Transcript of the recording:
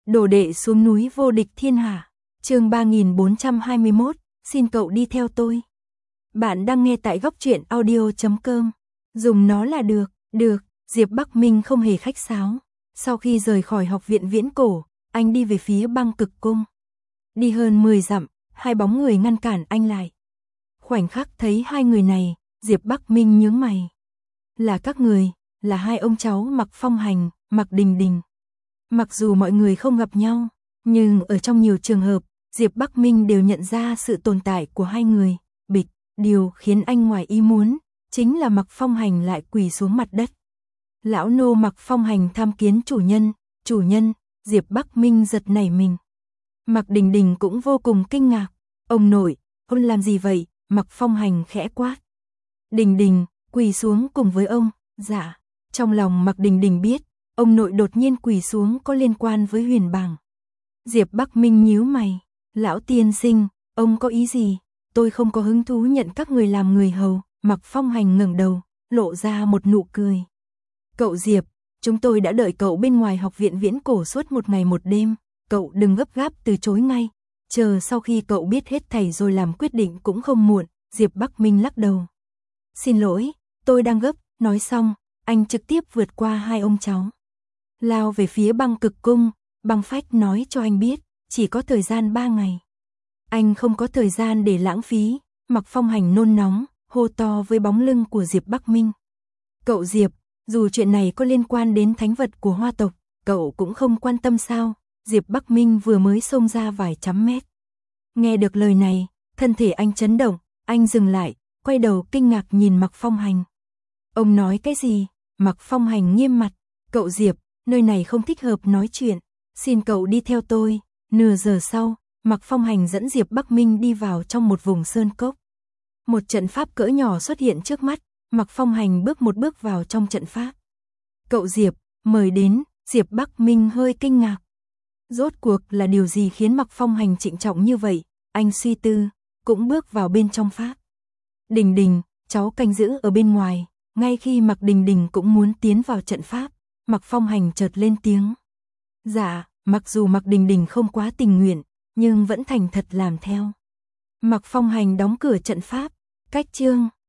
Đồ đệ xuống núi vô địch thiên hạ. Chương 3421, xin cậu đi theo tôi. Bạn đang nghe tại góc truyện audio.com. Dùng nó là được. Được, Diệp Bắc Minh không hề khách sáo. Sau khi rời khỏi học viện Viễn Cổ, anh đi về phía Băng Cực Cung. Đi hơn 10 dặm, hai bóng người ngăn cản anh lại. Khoảnh khắc thấy hai người này, Diệp Bắc Minh nhướng mày. Là các người, là hai ông cháu Mạc Phong Hành, Mạc Đình Đình. Mặc dù mọi người không gặp nhau, nhưng ở trong nhiều trường hợp, Diệp Bắc Minh đều nhận ra sự tồn tại của hai người. Bịch, điều khiến anh ngoài ý muốn, chính là Mạc Phong Hành lại quỳ xuống mặt đất. Lão nô Mạc Phong Hành tham kiến chủ nhân, Diệp Bắc Minh giật nảy mình. Mạc Đình Đình cũng vô cùng kinh ngạc. Ông nội, ông làm gì vậy? Mạc Phong Hành khẽ quát. Đình Đình, quỳ xuống cùng với ông. Dạ. Trong lòng Mạc Đình Đình biết, ông nội đột nhiên quỳ xuống có liên quan với Huyền Bảng. Diệp Bắc Minh nhíu mày. Lão tiên sinh, ông có ý gì? Tôi không có hứng thú nhận các người làm người hầu. Mạc Phong Hành ngẩng đầu, lộ ra một nụ cười. Cậu Diệp, chúng tôi đã đợi cậu bên ngoài học viện Viễn Cổ suốt một ngày một đêm. Cậu đừng gấp gáp từ chối ngay. Chờ sau khi cậu biết hết thảy rồi làm quyết định cũng không muộn. Diệp Bắc Minh lắc đầu. Xin lỗi, tôi đang gấp. Nói xong, anh trực tiếp vượt qua hai ông cháu. Lao về phía Băng Cực Cung. Băng Phách nói cho anh biết, chỉ có thời gian 3 ngày. Anh không có thời gian để lãng phí. Mạc Phong Hành nôn nóng, hô to với bóng lưng của Diệp Bắc Minh. Cậu Diệp, dù chuyện này có liên quan đến thánh vật của Hoa tộc, cậu cũng không quan tâm sao? Diệp Bắc Minh vừa mới xông ra vài trăm mét. Nghe được lời này, thân thể anh chấn động, anh dừng lại, quay đầu kinh ngạc nhìn Mạc Phong Hành. Ông nói cái gì? Mạc Phong Hành nghiêm mặt. Cậu Diệp, nơi này không thích hợp nói chuyện, xin cậu đi theo tôi. Nửa giờ sau, Mạc Phong Hành dẫn Diệp Bắc Minh đi vào trong một vùng sơn cốc. Một trận pháp cỡ nhỏ xuất hiện trước mắt, Mạc Phong Hành bước một bước vào trong trận pháp. Cậu Diệp, mời đến. Diệp Bắc Minh hơi kinh ngạc. Rốt cuộc là điều gì khiến Mạc Phong Hành trịnh trọng như vậy? Anh suy tư, cũng bước vào bên trong pháp. Đình Đình, cháu canh giữ ở bên ngoài. Ngay khi Mạc Đình Đình cũng muốn tiến vào trận pháp, Mạc Phong Hành chợt lên tiếng. Dạ, mặc dù Mạc Đình Đình không quá tình nguyện, nhưng vẫn thành thật làm theo. Mạc Phong Hành đóng cửa trận pháp. Cách chương